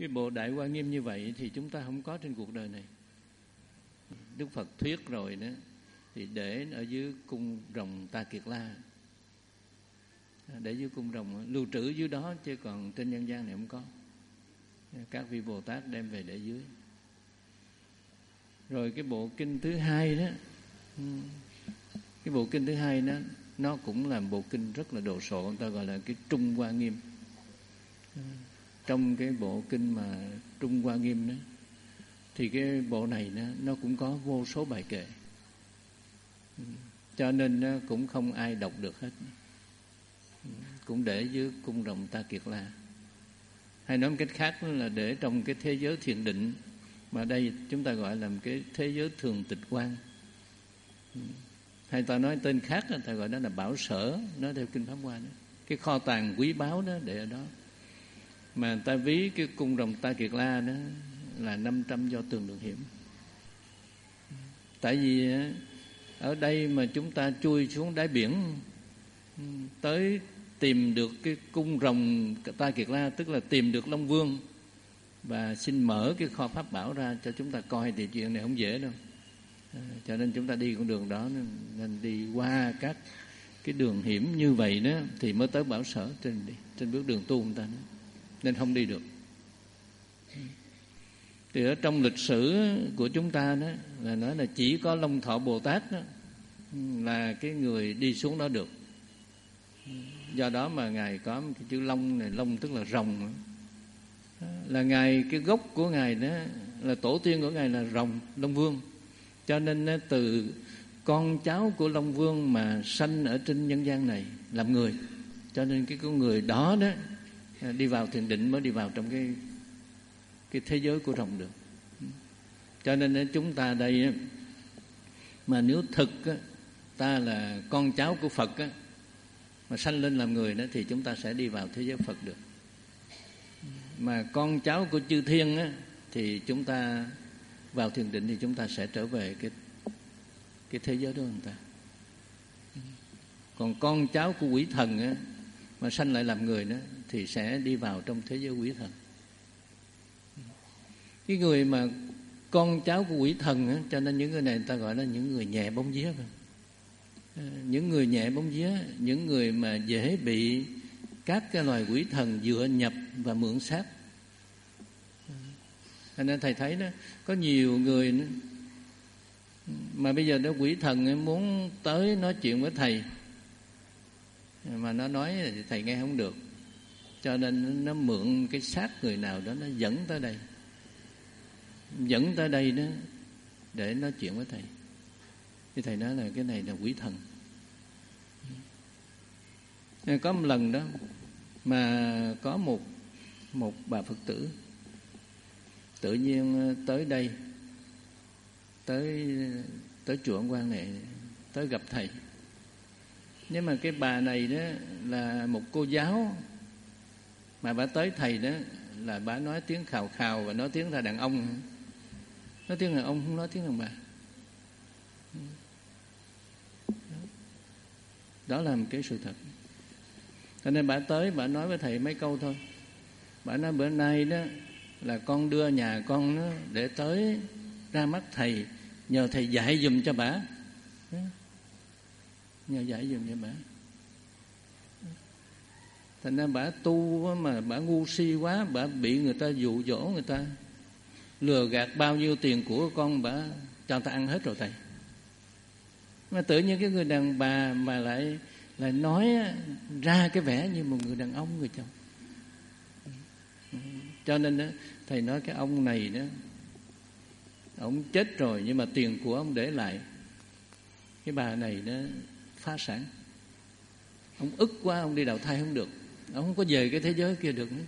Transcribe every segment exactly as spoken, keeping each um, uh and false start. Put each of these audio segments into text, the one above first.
Cái bộ Đại Hoa Nghiêm như vậy thì chúng ta không có trên cuộc đời này. Đức Phật thuyết rồi đó, thì để ở dưới cung rồng Ta Kiệt La, để dưới cung rồng lưu trữ dưới đó, chứ còn trên nhân gian này không có. Các vị Bồ Tát đem về để dưới. Rồi cái bộ kinh thứ hai đó, cái bộ kinh thứ hai đó, nó cũng là bộ kinh rất là đồ sộ, người ta gọi là cái Trung Hoa Nghiêm. Trong cái bộ kinh mà Trung Hoa Nghiêm đó, thì cái bộ này nó, nó cũng có vô số bài kệ, cho nên nó cũng không ai đọc được hết. Cũng để dưới cung rồng Ta Kiệt La. Hay nói một cách khác là để trong cái thế giới thiền định, mà đây chúng ta gọi là một cái thế giới thường tịch quan. Hay ta nói tên khác, ta gọi đó là bảo sở, nó theo kinh Pháp Hoa đó. Cái kho tàng quý báu đó để ở đó. Mà ta ví cái cung rồng Ta Kiệt La đó là năm trăm do tường đường hiểm. Tại vì ở đây mà chúng ta chui xuống đáy biển tới tìm được cái cung rồng Ta Kiệt La, tức là tìm được Long Vương, và xin mở cái kho pháp bảo ra cho chúng ta coi, thì chuyện này không dễ đâu. À, cho nên chúng ta đi con đường đó, nên đi qua các cái đường hiểm như vậy đó thì mới tới bảo sở trên đi, trên bước đường tu người ta đó. Nên không đi được. Thì ở trong lịch sử của chúng ta đó là nói là chỉ có Long Thọ Bồ Tát đó là cái người đi xuống đó được. Do đó mà Ngài có cái chữ Long này, Long tức là rồng, là Ngài, cái gốc của Ngài đó là tổ tiên của Ngài là rồng, Long Vương. Cho nên từ con cháu của Long Vương mà sanh ở trên nhân gian này làm người. Cho nên cái con người đó đó đi vào thiền định mới đi vào trong cái cái thế giới của rồng được. Cho nên chúng ta đây mà nếu thực ta là con cháu của Phật mà sanh lên làm người đó, thì chúng ta sẽ đi vào thế giới Phật được. Mà con cháu của chư thiên á, thì chúng ta vào thiền định thì chúng ta sẽ trở về cái cái thế giới đó người ta. Còn con cháu của quỷ thần á, mà sanh lại làm người đó thì sẽ đi vào trong thế giới quỷ thần. Cái người mà con cháu của quỷ thần á, cho nên những người này người ta gọi là những người nhẹ bóng vía. Những người nhẹ bóng vía, những người mà dễ bị các cái loài quỷ thần dựa nhập và mượn xác. Cho nên thầy thấy đó, có nhiều người nữa, mà bây giờ đó quỷ thần muốn tới nói chuyện với thầy, mà nó nói thì thầy nghe không được, cho nên nó mượn cái xác người nào đó, nó dẫn tới đây, dẫn tới đây đó để nói chuyện với thầy. Thì thầy nói là cái này là quỷ thần. Có một lần đó mà có một một bà Phật tử tự nhiên tới đây, tới tới chùa Ấn Quang này, tới gặp thầy. Nhưng mà cái bà này đó là một cô giáo, mà bà tới thầy đó là bà nói tiếng khào khào và nói tiếng là đàn ông, nói tiếng đàn ông không nói tiếng đàn bà. Đó là một cái sự thật. Cho nên bà tới, bà nói với thầy mấy câu thôi. Bà nói bữa nay đó là con đưa nhà con đó để tới ra mắt thầy, nhờ thầy dạy giùm cho bà, nhờ dạy giùm cho bà. Thành ra bà tu mà bà ngu si quá, bà bị người ta dụ dỗ, người ta lừa gạt bao nhiêu tiền của con, bà cho người ta ăn hết rồi thầy. Mà tự nhiên cái người đàn bà mà lại lại nói ra cái vẻ như một người đàn ông, người chồng. Cho nên đó, thầy nói cái ông này đó, ông chết rồi nhưng mà tiền của ông để lại. Cái bà này đó phá sản. Ông ức quá, ông đi đào thai không được, ông không có về cái thế giới kia được nữa.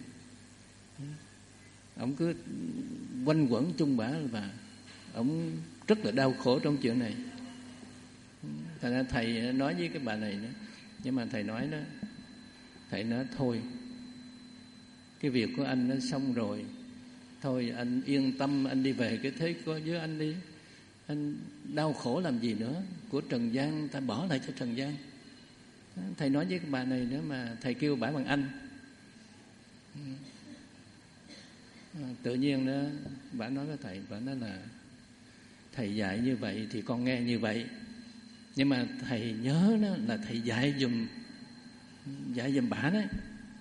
Ông cứ quanh quẩn chung bả, và ông rất là đau khổ trong chuyện này. Thành ra thầy nói với cái bà này đó, nhưng mà thầy nói đó, thầy nói thôi, cái việc của anh nó xong rồi, thôi anh yên tâm, anh đi về cái thế giới anh đi, anh đau khổ làm gì nữa, của trần gian ta bỏ lại cho trần gian. Thầy nói với cái bà này nữa, mà thầy kêu bả bằng anh. À, tự nhiên đó bà nói với thầy, bà nói là thầy dạy như vậy thì con nghe như vậy, nhưng mà thầy nhớ đó là thầy dạy dùm dạy dùm bà đấy,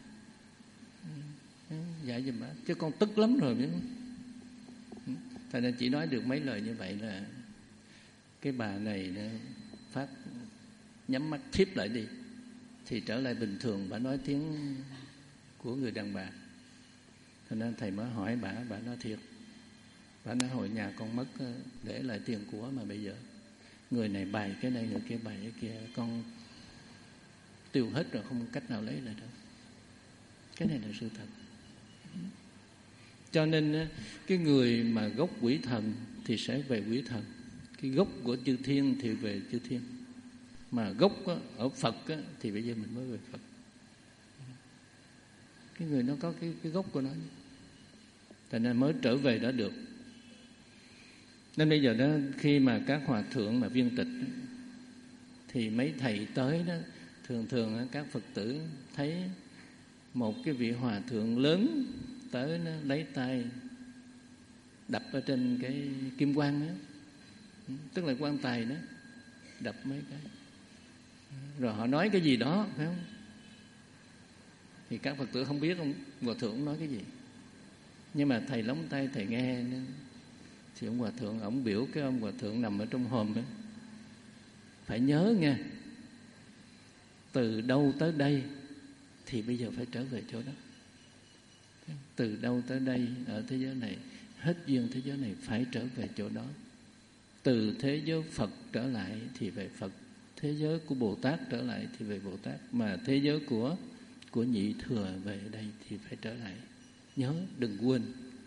dạy dùm bà, chứ con tức lắm rồi biết không? Thầy nên chỉ nói được mấy lời như vậy là cái bà này nó phát nhắm mắt thiếp lại đi thì trở lại bình thường, bà nói tiếng của người đàn bà. Cho nên thầy mới hỏi bà, bà nói thiệt, bà nói hồi nhà con mất để lại tiền của, mà bây giờ người này bày cái này, người kia bày cái kia, con tiêu hết rồi, không cách nào lấy lại đâu. Cái này là sự thật. Cho nên cái người mà gốc quỷ thần thì sẽ về quỷ thần, cái gốc của chư thiên thì về chư thiên, mà gốc ở Phật thì bây giờ mình mới về Phật. Cái người nó có cái, cái gốc của nó, cho nên mới trở về đó được. Nên bây giờ đó, khi mà các hòa thượng mà viên tịch thì mấy thầy tới đó, thường thường các Phật tử thấy một cái vị hòa thượng lớn tới, nó lấy tay đập ở trên cái kim quan đó, tức là quan tài đó, đập mấy cái, rồi họ nói cái gì đó, phải không? Thì các Phật tử không biết ông hòa thượng nói cái gì, nhưng mà thầy lóng tay thầy nghe nên, thì ông hòa thượng ổng biểu cái ông hòa thượng nằm ở trong hòm đó, phải nhớ nghe, từ đâu tới đây thì bây giờ phải trở về chỗ đó. Từ đâu tới đây ở thế giới này, hết duyên thế giới này phải trở về chỗ đó. Từ thế giới Phật trở lại thì về Phật, thế giới của Bồ Tát trở lại thì về Bồ Tát, mà thế giới của của nhị thừa về đây thì phải trở lại. Nhớ, đừng quên.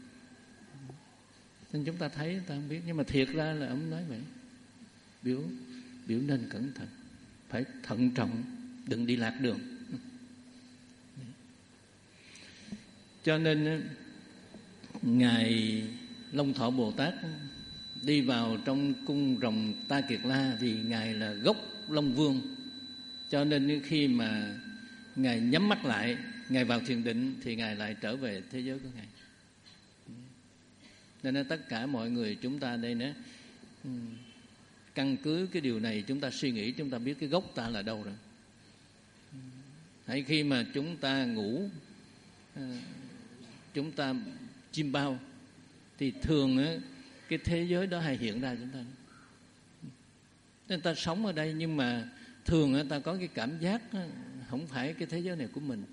Nên chúng ta thấy, ta không biết, nhưng mà thiệt ra là ông nói vậy. Biểu biểu nên cẩn thận, phải thận trọng, đừng đi lạc đường. Cho nên ngài Long Thọ Bồ Tát đi vào trong cung rồng Ta Kiệt La vì ngài là gốc Long Vương, cho nên khi mà ngài nhắm mắt lại, ngài vào thiền định thì ngài lại trở về thế giới của ngài. Nên tất cả mọi người chúng ta đây nữa, căn cứ cái điều này chúng ta suy nghĩ, chúng ta biết cái gốc ta là đâu rồi. Hay khi mà chúng ta ngủ, chúng ta chim bao thì thường á, cái thế giới đó hay hiện ra chúng ta. Nên ta sống ở đây, nhưng mà thường á, ta có cái cảm giác á, không phải cái thế giới này của mình.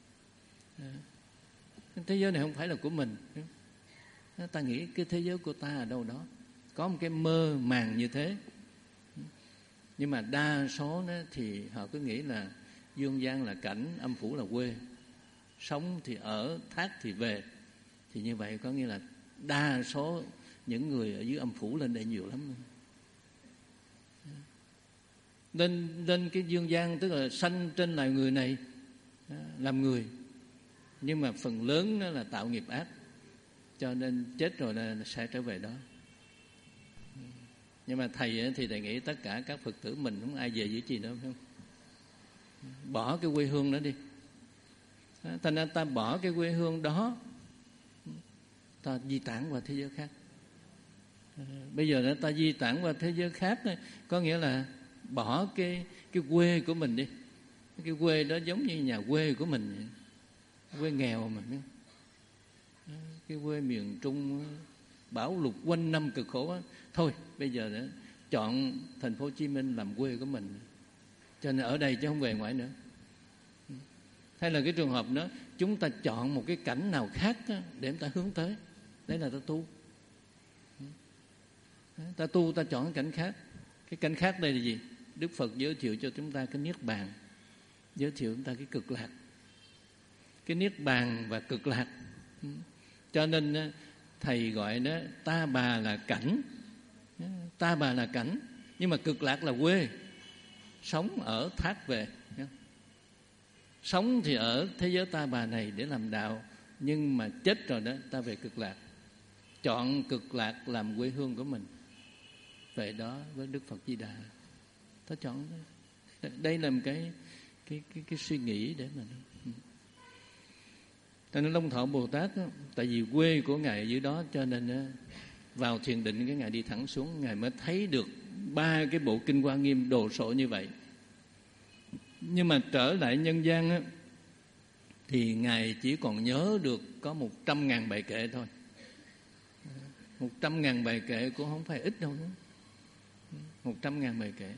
Cái thế giới này không phải là của mình. Ta nghĩ cái thế giới của ta ở đâu đó, có một cái mơ màng như thế. Nhưng mà đa số đó, thì họ cứ nghĩ là dương gian là cảnh, âm phủ là quê, sống thì ở, thác thì về. Thì như vậy có nghĩa là đa số những người ở dưới âm phủ lên đây nhiều lắm. Nên, nên cái dương gian tức là sanh trên loài người này làm người, nhưng mà phần lớn đó là tạo nghiệp ác, cho nên chết rồi là sẽ trở về đó. Nhưng mà thầy thì thầy nghĩ tất cả các Phật tử mình không ai về dưới gì đâu, phải không? Bỏ cái quê hương đó đi. Thành ra ta bỏ cái quê hương đó, ta di tản qua thế giới khác. Bây giờ đó ta di tản qua thế giới khác, có nghĩa là bỏ cái cái quê của mình đi. Cái quê đó giống như nhà quê của mình vậy. Quê nghèo mà, biết không? Cái quê miền Trung bão lụt quanh năm cực khổ đó. Thôi bây giờ đó chọn thành phố Hồ Chí Minh làm quê của mình, cho nên ở đây chứ không về ngoài nữa. Hay là cái trường hợp đó, chúng ta chọn một cái cảnh nào khác để chúng ta hướng tới, đấy là ta tu. Ta tu, ta chọn cái cảnh khác. Cái cảnh khác đây là gì? Đức Phật giới thiệu cho chúng ta cái niết bàn, giới thiệu chúng ta cái cực lạc. Cái niết bàn và cực lạc. Cho nên thầy gọi đó ta bà là cảnh. Ta bà là cảnh, nhưng mà cực lạc là quê. Sống ở thác về. Sống thì ở thế giới ta bà này để làm đạo, nhưng mà chết rồi đó ta về cực lạc. Chọn cực lạc làm quê hương của mình, về đó với Đức Phật Di Đà. Ta chọn đây là một cái cái cái cái suy nghĩ để mà Cho nên Long Thọ Bồ Tát đó, tại vì quê của Ngài dưới đó, cho nên đó, vào thiền định cái Ngài đi thẳng xuống, Ngài mới thấy được ba cái bộ kinh Hoa Nghiêm đồ sộ như vậy. Nhưng mà trở lại nhân gian á, thì Ngài chỉ còn nhớ được có một trăm ngàn bài kệ thôi. Một trăm ngàn bài kệ cũng không phải ít đâu nữa. Một trăm ngàn bài kệ.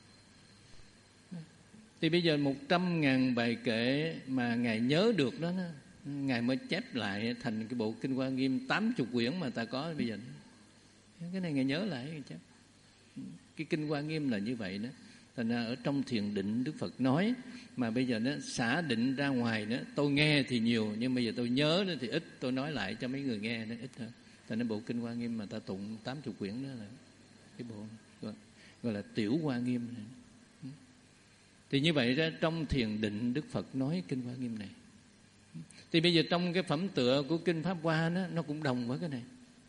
Thì bây giờ một trăm ngàn bài kệ mà Ngài nhớ được đó, đó Ngài mới chép lại thành cái bộ kinh Hoa Nghiêm tám mươi quyển mà ta có bây giờ. Cái này Ngài nhớ lại Ngài chép. Cái kinh Hoa Nghiêm là như vậy đó. Thành ra ở trong thiền định Đức Phật nói, mà bây giờ nó xả định ra ngoài đó, tôi nghe thì nhiều, nhưng bây giờ tôi nhớ đó thì ít, tôi nói lại cho mấy người nghe nó ít hơn. Thành ra bộ kinh Hoa Nghiêm mà ta tụng tám mươi quyển đó là cái bộ gọi, gọi là tiểu Hoa Nghiêm này. Thì như vậy ra trong thiền định Đức Phật nói kinh Hoa Nghiêm này. Thì bây giờ trong cái phẩm tựa của kinh Pháp Hoa đó, nó cũng đồng với cái này.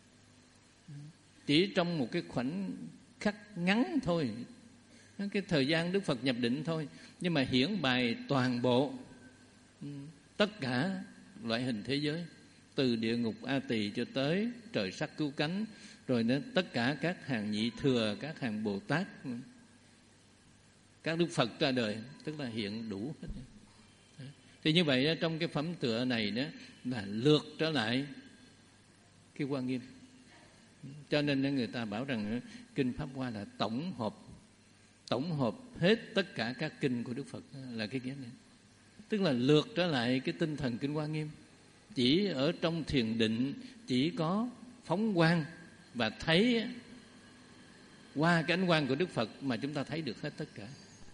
Chỉ trong một cái khoảnh khắc ngắn thôi, cái thời gian Đức Phật nhập định thôi, nhưng mà hiển bày toàn bộ tất cả loại hình thế giới, từ địa ngục A Tỳ cho tới trời sắc cứu cánh, rồi đến tất cả các hàng nhị thừa, các hàng Bồ Tát, các Đức Phật ra đời, tức là hiện đủ hết. Thì như vậy trong cái phẩm tựa này đó là lược trở lại cái Hoa Nghiêm. Cho nên người ta bảo rằng kinh Pháp Hoa là tổng hợp tổng hợp hết tất cả các kinh của Đức Phật, là cái nghĩa này. Tức là lược trở lại cái tinh thần kinh Hoa Nghiêm. Chỉ ở trong thiền định chỉ có phóng quang và thấy qua cái ánh quang của Đức Phật mà chúng ta thấy được hết tất cả.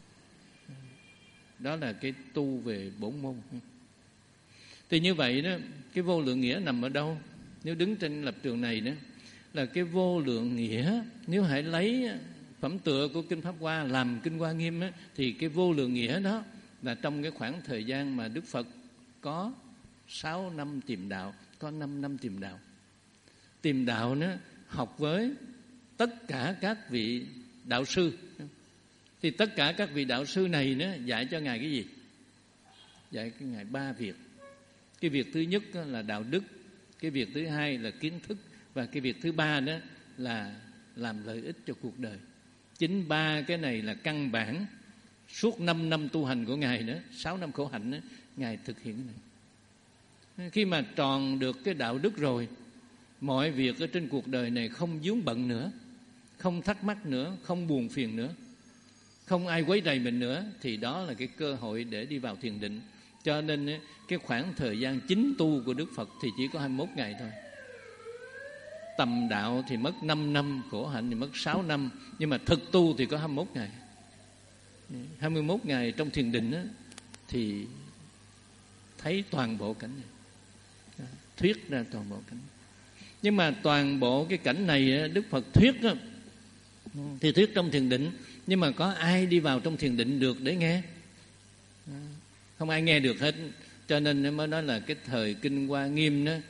Đó là cái tu về bổn môn. Thì như vậy đó, cái vô lượng nghĩa nằm ở đâu? Nếu đứng trên lập trường này đó, là cái vô lượng nghĩa, nếu hãy lấy phẩm tựa của kinh Pháp Hoa làm kinh Hoa Nghiêm á, thì cái vô lượng nghĩa đó là trong cái khoảng thời gian mà Đức Phật có sáu năm tìm đạo, có năm năm tìm đạo. Tìm đạo nó học với tất cả các vị đạo sư. Thì tất cả các vị đạo sư này nó dạy cho Ngài cái gì? Dạy cái Ngài ba việc. Cái việc thứ nhất là đạo đức, cái việc thứ hai là kiến thức, và cái việc thứ ba đó là làm lợi ích cho cuộc đời. Chính ba cái này là căn bản. Suốt năm năm tu hành của Ngài đó, sáu năm khổ hạnh đó, Ngài thực hiện cái này. Khi mà tròn được cái đạo đức rồi, mọi việc ở trên cuộc đời này không vướng bận nữa, không thắc mắc nữa, không buồn phiền nữa, không ai quấy rầy mình nữa, thì đó là cái cơ hội để đi vào thiền định. Cho nên cái khoảng thời gian chính tu của Đức Phật thì chỉ có hai mươi mốt ngày thôi. Tầm đạo thì mất năm năm, khổ hạnh thì mất sáu năm, nhưng mà thực tu thì có hai mươi mốt ngày. hai mươi mốt ngày trong thiền định đó, thì thấy toàn bộ cảnh này, thuyết ra toàn bộ cảnh. Nhưng mà toàn bộ cái cảnh này Đức Phật thuyết đó, thì thuyết trong thiền định, nhưng mà có ai đi vào trong thiền định được để nghe? Không ai nghe được hết. Cho nên mới nói là cái thời kinh Hoa Nghiêm đó,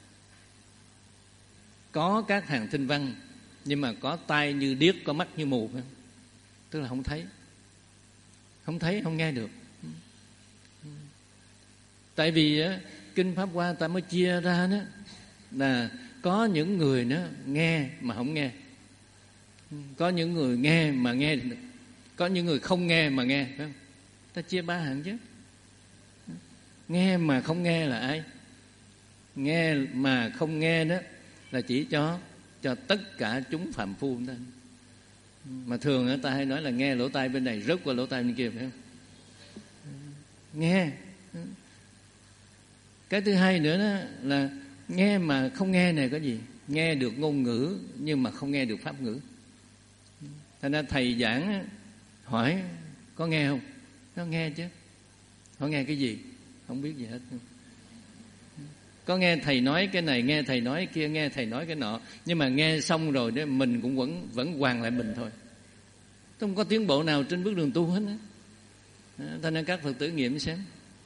có các hàng tinh văn, nhưng mà có tai như điếc, có mắt như mù, tức là không thấy, không thấy, không nghe được. Tại vì á, kinh Pháp Hoa ta mới chia ra đó là có những người đó nghe mà không nghe, có những người nghe mà nghe được, có những người không nghe mà nghe, phải không? Ta chia ba hạng chứ. Nghe mà không nghe là ai? Nghe mà không nghe đó là chỉ cho cho tất cả chúng phàm phu đó. Mà thường người ta hay nói là nghe lỗ tai bên này rớt qua lỗ tai bên kia, phải không? Nghe. Cái thứ hai nữa đó là nghe mà không nghe này có gì? Nghe được ngôn ngữ nhưng mà không nghe được pháp ngữ. Thành ra thầy giảng hỏi có nghe không? Nó nghe chứ. Họ nghe cái gì? Không biết gì hết. Có nghe thầy nói cái này, nghe thầy nói kia, nghe thầy nói cái nọ, nhưng mà nghe xong rồi đó mình cũng vẫn vẫn hoàn lại mình thôi, không có tiến bộ nào trên bước đường tu hết á. Thành ra các Phật tử nghiệm xem,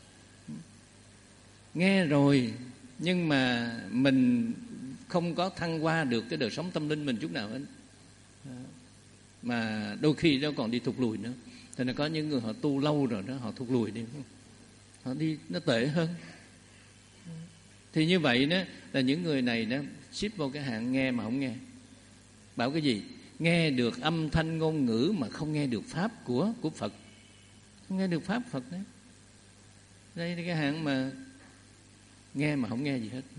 nghe rồi nhưng mà mình không có thăng hoa được cái đời sống tâm linh mình chút nào hết, mà đôi khi nó còn đi thụt lùi nữa. Thành ra có những người họ tu lâu rồi đó, họ thụt lùi đi, họ đi nó tệ hơn. Thì như vậy đó là những người này đó xếp vào cái hạng nghe mà không nghe. Bảo cái gì? Nghe được âm thanh ngôn ngữ mà không nghe được pháp của của Phật, không nghe được pháp Phật đấy. Đây là cái hạng mà nghe mà không nghe gì hết.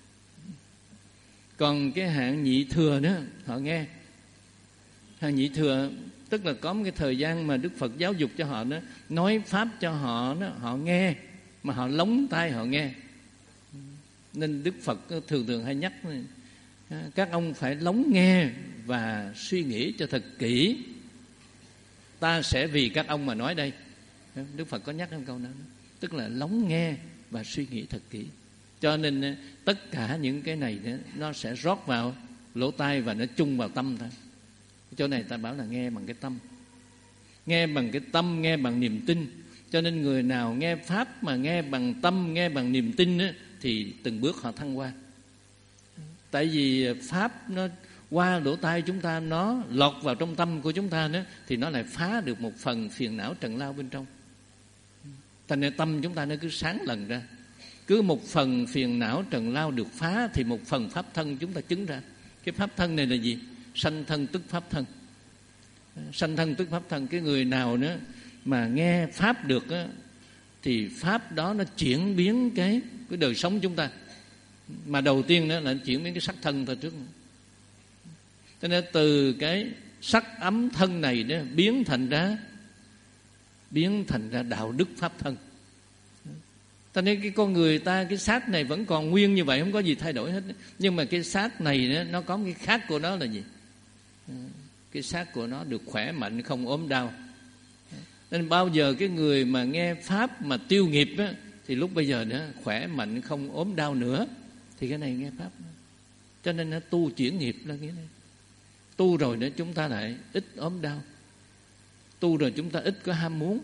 Còn cái hạng nhị thừa đó, họ nghe. Hạng nhị thừa tức là có một cái thời gian mà Đức Phật giáo dục cho họ đó, nói pháp cho họ đó, họ nghe mà họ lóng tai họ nghe. Nên Đức Phật thường thường hay nhắc các ông phải lắng nghe và suy nghĩ cho thật kỹ. Ta sẽ vì các ông mà nói đây. Đức Phật có nhắc trong câu đó. Tức là lắng nghe và suy nghĩ thật kỹ. Cho nên tất cả những cái này nó sẽ rót vào lỗ tai và nó chung vào tâm ta. Chỗ này ta bảo là nghe bằng cái tâm. Nghe bằng cái tâm, nghe bằng niềm tin. Cho nên người nào nghe pháp mà nghe bằng tâm, nghe bằng niềm tin á, thì từng bước họ thăng qua. Tại vì pháp nó qua lỗ tai chúng ta, nó lọt vào trong tâm của chúng ta đó, thì nó lại phá được một phần phiền não trần lao bên trong. Thành ra tâm chúng ta nó cứ sáng lần ra. Cứ một phần phiền não trần lao được phá thì một phần pháp thân chúng ta chứng ra. Cái pháp thân này là gì? Sanh thân tức pháp thân. Sanh thân tức pháp thân. Cái người nào nữa mà nghe pháp được á, thì pháp đó nó chuyển biến cái, cái đời sống chúng ta. Mà đầu tiên đó là chuyển biến cái sắc thân ta trước. Cho nên từ cái sắc ấm thân này đó biến thành ra biến thành ra đạo đức pháp thân. Cho nên cái con người ta, cái xác này vẫn còn nguyên như vậy, không có gì thay đổi hết. Nhưng mà cái xác này đó, nó có cái khác của nó là gì? Cái xác của nó được khỏe mạnh, không ốm đau. Nên bao giờ cái người mà nghe pháp mà tiêu nghiệp á, thì lúc bây giờ nữa khỏe mạnh, không ốm đau nữa. Thì cái này nghe pháp. Cho nên nó tu chuyển nghiệp là cái này. Tu rồi nữa chúng ta lại ít ốm đau. Tu rồi chúng ta ít có ham muốn.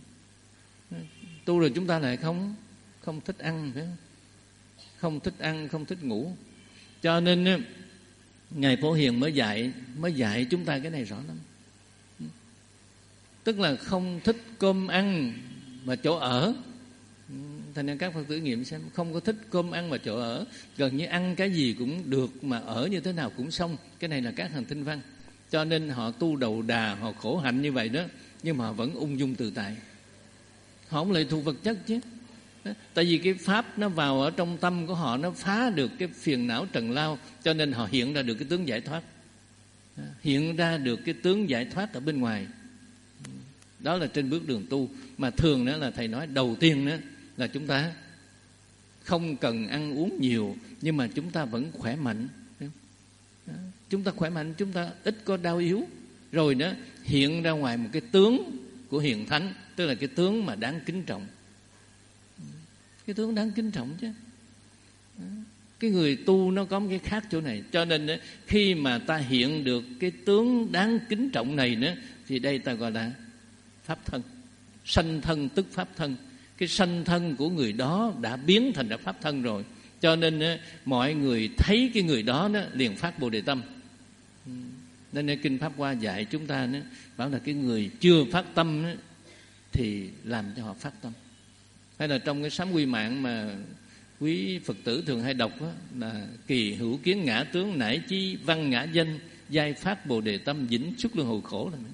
Tu rồi chúng ta lại không không thích ăn, phải không? Không thích ăn, không thích ngủ. Cho nên Ngài Phổ Hiền mới dạy mới dạy chúng ta cái này rõ lắm. Tức là không thích cơm ăn mà chỗ ở. Thành ra các Phật tử nghiệm xem, không có thích cơm ăn mà chỗ ở, gần như ăn cái gì cũng được mà ở như thế nào cũng xong. Cái này là các hàng tinh văn. Cho nên họ tu đầu đà, họ khổ hạnh như vậy đó, nhưng mà họ vẫn ung dung tự tại. Họ không lệ thuộc vật chất chứ. Tại vì cái pháp nó vào ở trong tâm của họ, nó phá được cái phiền não trần lao, cho nên họ hiện ra được cái tướng giải thoát. Hiện ra được cái tướng giải thoát ở bên ngoài. Đó là trên bước đường tu. Mà thường đó là thầy nói đầu tiên đó là chúng ta không cần ăn uống nhiều, nhưng mà chúng ta vẫn khỏe mạnh. Chúng ta khỏe mạnh, chúng ta ít có đau yếu. Rồi đó hiện ra ngoài một cái tướng của hiền thánh, tức là cái tướng mà đáng kính trọng. Cái tướng đáng kính trọng chứ. Cái người tu nó có một cái khác chỗ này. Cho nên đó, khi mà ta hiện được cái tướng đáng kính trọng này nữa, thì đây ta gọi là pháp thân. Sanh thân tức pháp thân. Cái sanh thân của người đó đã biến thành ra pháp thân rồi. Cho nên đó, mọi người thấy cái người đó, đó liền phát Bồ Đề tâm. Nên Kinh Pháp Hoa dạy chúng ta đó, bảo là cái người chưa phát tâm đó, thì làm cho họ phát tâm. Hay là trong cái sám quy mạng mà quý Phật tử thường hay đọc đó, là kỳ hữu kiến ngã tướng nải chi văn ngã danh, giai phát Bồ Đề tâm vĩnh xuất luân hồi khổ. Là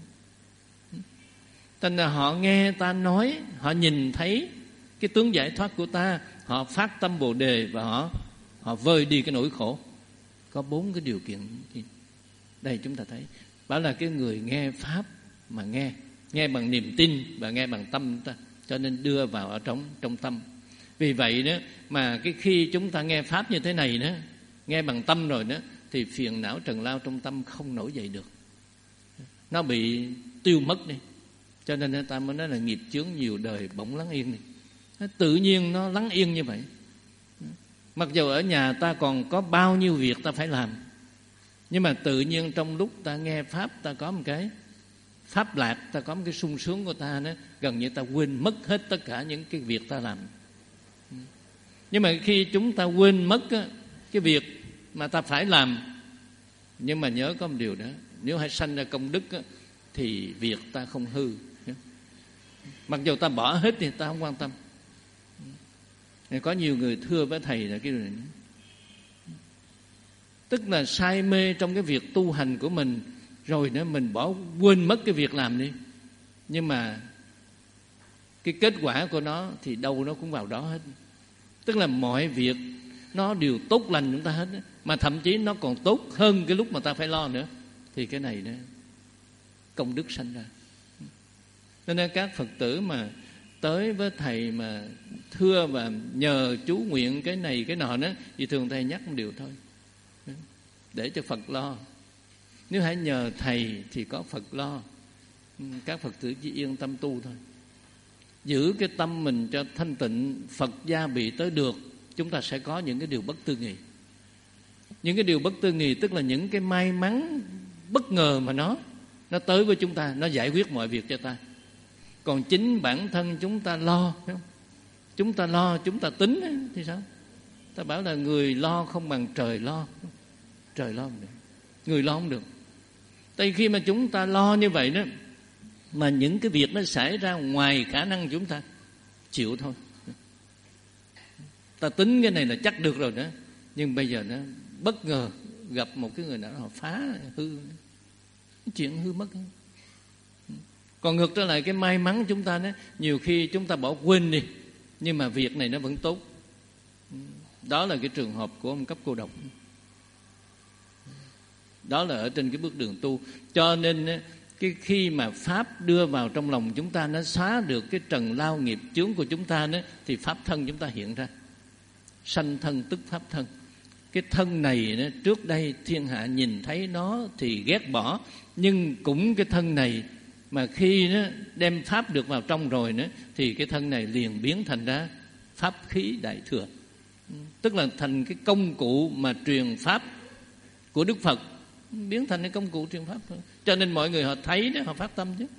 thành là họ nghe ta nói, họ nhìn thấy cái tướng giải thoát của ta, họ phát tâm Bồ Đề và họ họ vơi đi cái nỗi khổ. Có bốn cái điều kiện. Đây chúng ta thấy, bảo là cái người nghe pháp mà nghe nghe bằng niềm tin và nghe bằng tâm chúng ta, cho nên đưa vào ở trong trong tâm. Vì vậy đó mà cái khi chúng ta nghe pháp như thế này đó, nghe bằng tâm rồi đó, thì phiền não trần lao trong tâm không nổi dậy được, nó bị tiêu mất đi. Cho nên người ta mới nói là nghiệp chướng nhiều đời bỗng lắng yên này. Nó tự nhiên nó lắng yên như vậy. Mặc dù ở nhà ta còn có bao nhiêu việc ta phải làm, nhưng mà tự nhiên trong lúc ta nghe pháp, ta có một cái pháp lạc, ta có một cái sung sướng của ta đó, gần như ta quên mất hết tất cả những cái việc ta làm. Nhưng mà khi chúng ta quên mất á, cái việc mà ta phải làm, nhưng mà nhớ có một điều đó, nếu hãy sanh ra công đức á, thì việc ta không hư. Mặc dù ta bỏ hết thì ta không quan tâm. Có nhiều người thưa với thầy là cái điều này, tức là say mê trong cái việc tu hành của mình, rồi nữa mình bỏ quên mất cái việc làm đi, nhưng mà cái kết quả của nó thì đâu nó cũng vào đó hết. Tức là mọi việc nó đều tốt lành chúng ta hết, mà thậm chí nó còn tốt hơn cái lúc mà ta phải lo nữa. Thì cái này đó công đức sanh ra. Cho nên các Phật tử mà tới với thầy mà thưa và nhờ chú nguyện cái này cái nọ đó, thì thường thầy nhắc một điều thôi, để cho Phật lo. Nếu hãy nhờ thầy thì có Phật lo. Các Phật tử chỉ yên tâm tu thôi, giữ cái tâm mình cho thanh tịnh, Phật gia bị tới được, chúng ta sẽ có những cái điều bất tư nghị. Những cái điều bất tư nghị tức là những cái may mắn bất ngờ mà nó nó tới với chúng ta, nó giải quyết mọi việc cho ta. Còn chính bản thân chúng ta lo, phải không? Chúng ta lo, chúng ta tính thì sao? Ta bảo là người lo không bằng trời lo. Trời lo không được, người lo không được. Tại khi mà chúng ta lo như vậy đó, mà những cái việc nó xảy ra ngoài khả năng chúng ta, chịu thôi. Ta tính cái này là chắc được rồi đó, nhưng bây giờ nó bất ngờ gặp một cái người nào đó họ phá hư, chuyện hư mất. Còn ngược trở lại cái may mắn chúng ta đó, nhiều khi chúng ta bỏ quên đi, nhưng mà việc này nó vẫn tốt. Đó là cái trường hợp của ông Cấp Cô Độc. Đó là ở trên cái bước đường tu. Cho nên cái khi mà Pháp đưa vào trong lòng chúng ta, nó xóa được cái trần lao nghiệp chướng của chúng ta đó, thì Pháp thân chúng ta hiện ra. Sanh thân tức Pháp thân. Cái thân này đó, trước đây thiên hạ nhìn thấy nó thì ghét bỏ, nhưng cũng cái thân này mà khi nó đem Pháp được vào trong rồi nữa, thì cái thân này liền biến thành ra Pháp khí đại thừa. Tức là thành cái công cụ mà truyền Pháp của Đức Phật, biến thành cái công cụ truyền Pháp thôi. Cho nên mọi người họ thấy đó, họ phát tâm chứ.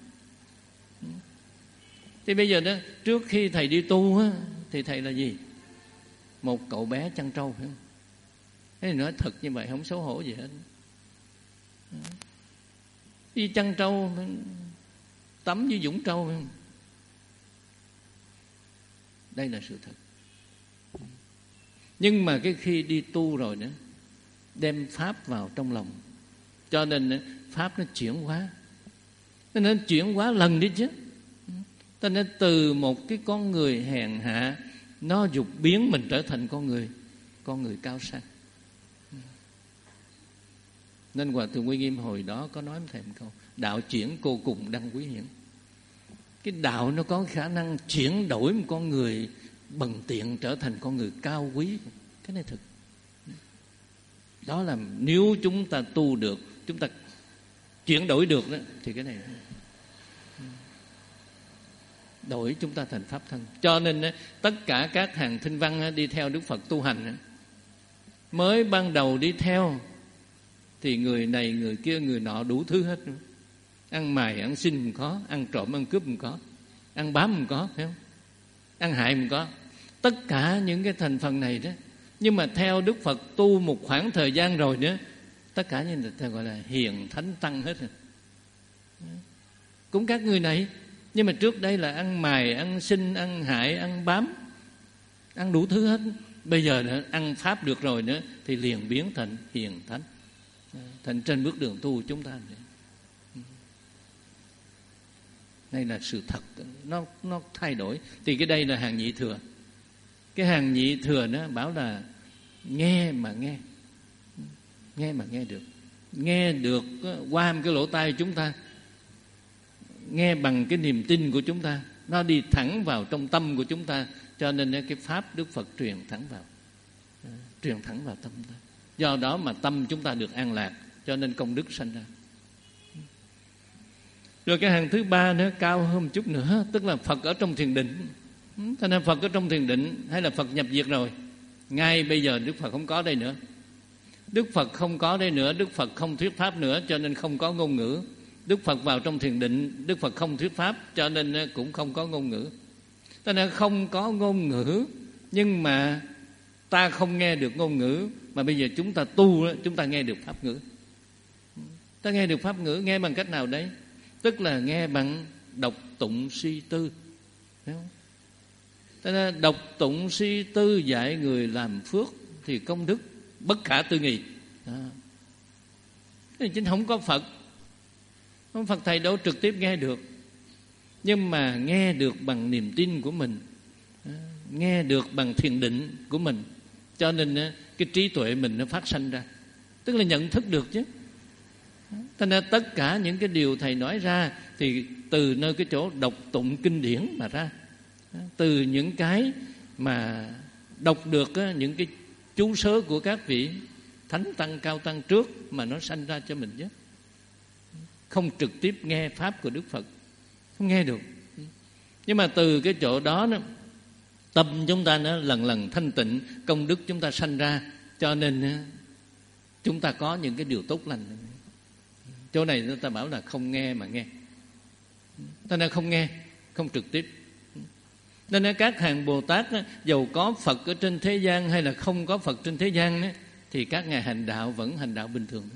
Thì bây giờ đó, trước khi thầy đi tu á, thì thầy là gì? Một cậu bé chăn trâu, phải không? Thế nói thật như vậy không xấu hổ gì hết. Đi chăn trâu, tắm với dũng trâu, phải không? Đây là sự thật. Nhưng mà cái khi đi tu rồi nữa, đem Pháp vào trong lòng, cho nên Pháp nó chuyển hóa. Cho nên chuyển hóa lần đi chứ. Cho nên từ một cái con người hèn hạ, nó dục biến mình trở thành con người Con người cao sang. Nên Hòa Thượng Uy Nghiêm hồi đó có nói với thầy một câu: đạo chuyển cô cùng đăng quý hiển. Cái đạo nó có khả năng chuyển đổi một con người bần tiện trở thành con người cao quý. Cái này thực. Đó là nếu chúng ta tu được, chúng ta chuyển đổi được đó, thì cái này đổi chúng ta thành Pháp thân. Cho nên tất cả các hàng thinh văn đi theo Đức Phật tu hành, mới ban đầu đi theo thì người này người kia người nọ đủ thứ hết. Ăn mày ăn xin cũng có, ăn trộm ăn cướp cũng có, ăn bám cũng có, phải không? Ăn hại cũng có. Tất cả những cái thành phần này đó. Nhưng mà theo Đức Phật tu một khoảng thời gian rồi nữa, tất cả những người ta gọi là hiền thánh tăng hết rồi. Cũng các người này, nhưng mà trước đây là ăn mài, ăn xin, ăn hại, ăn bám, ăn đủ thứ hết. Bây giờ nữa, ăn Pháp được rồi nữa, thì liền biến thành hiền thánh, thành trên bước đường tu chúng ta. Đây là sự thật, nó nó thay đổi. Thì cái đây là hàng nhị thừa. Cái hàng nhị thừa nó bảo là nghe mà nghe, nghe mà nghe được, nghe được qua cái lỗ tai chúng ta, nghe bằng cái niềm tin của chúng ta, nó đi thẳng vào trong tâm của chúng ta. Cho nên cái Pháp Đức Phật truyền thẳng vào, truyền thẳng vào tâm ta. Do đó mà tâm chúng ta được an lạc, cho nên công đức sanh ra. Rồi cái hàng thứ ba nữa cao hơn một chút nữa, tức là Phật ở trong thiền định. Cho nên Phật ở trong thiền định hay là Phật nhập diệt rồi, ngay bây giờ Đức Phật không có đây nữa. Đức Phật không có đây nữa, Đức Phật không thuyết Pháp nữa, cho nên không có ngôn ngữ. Đức Phật vào trong thiền định, Đức Phật không thuyết Pháp, cho nên cũng không có ngôn ngữ. Cho nên không có ngôn ngữ, nhưng mà ta không nghe được ngôn ngữ. Mà bây giờ chúng ta tu, chúng ta nghe được Pháp ngữ. Ta nghe được Pháp ngữ, nghe bằng cách nào đấy? Tức là nghe bằng đọc tụng suy tư, thấy không? Thế nên đọc tụng suy tư dạy người làm phước thì công đức bất khả tư nghị. Đó. Chứ không có Phật, không Phật thầy đâu trực tiếp nghe được, nhưng mà nghe được bằng niềm tin của mình, nghe được bằng thiền định của mình, cho nên cái trí tuệ mình nó phát sanh ra, tức là nhận thức được chứ. Thế nên tất cả những cái điều thầy nói ra thì từ nơi cái chỗ đọc tụng kinh điển mà ra, từ những cái mà đọc được những cái chú sớ của các vị thánh tăng cao tăng trước mà nó sanh ra cho mình chứ. Không trực tiếp nghe pháp của Đức Phật, không nghe được. Nhưng mà từ cái chỗ đó, đó tâm chúng ta nó lần lần thanh tịnh, công đức chúng ta sanh ra, cho nên chúng ta có những cái điều tốt lành. Chỗ này người ta bảo là không nghe mà nghe, ta nên không nghe, không trực tiếp. Nên các hàng Bồ Tát dầu có Phật ở trên thế gian hay là không có Phật trên thế gian, thì các ngài hành đạo vẫn hành đạo bình thường.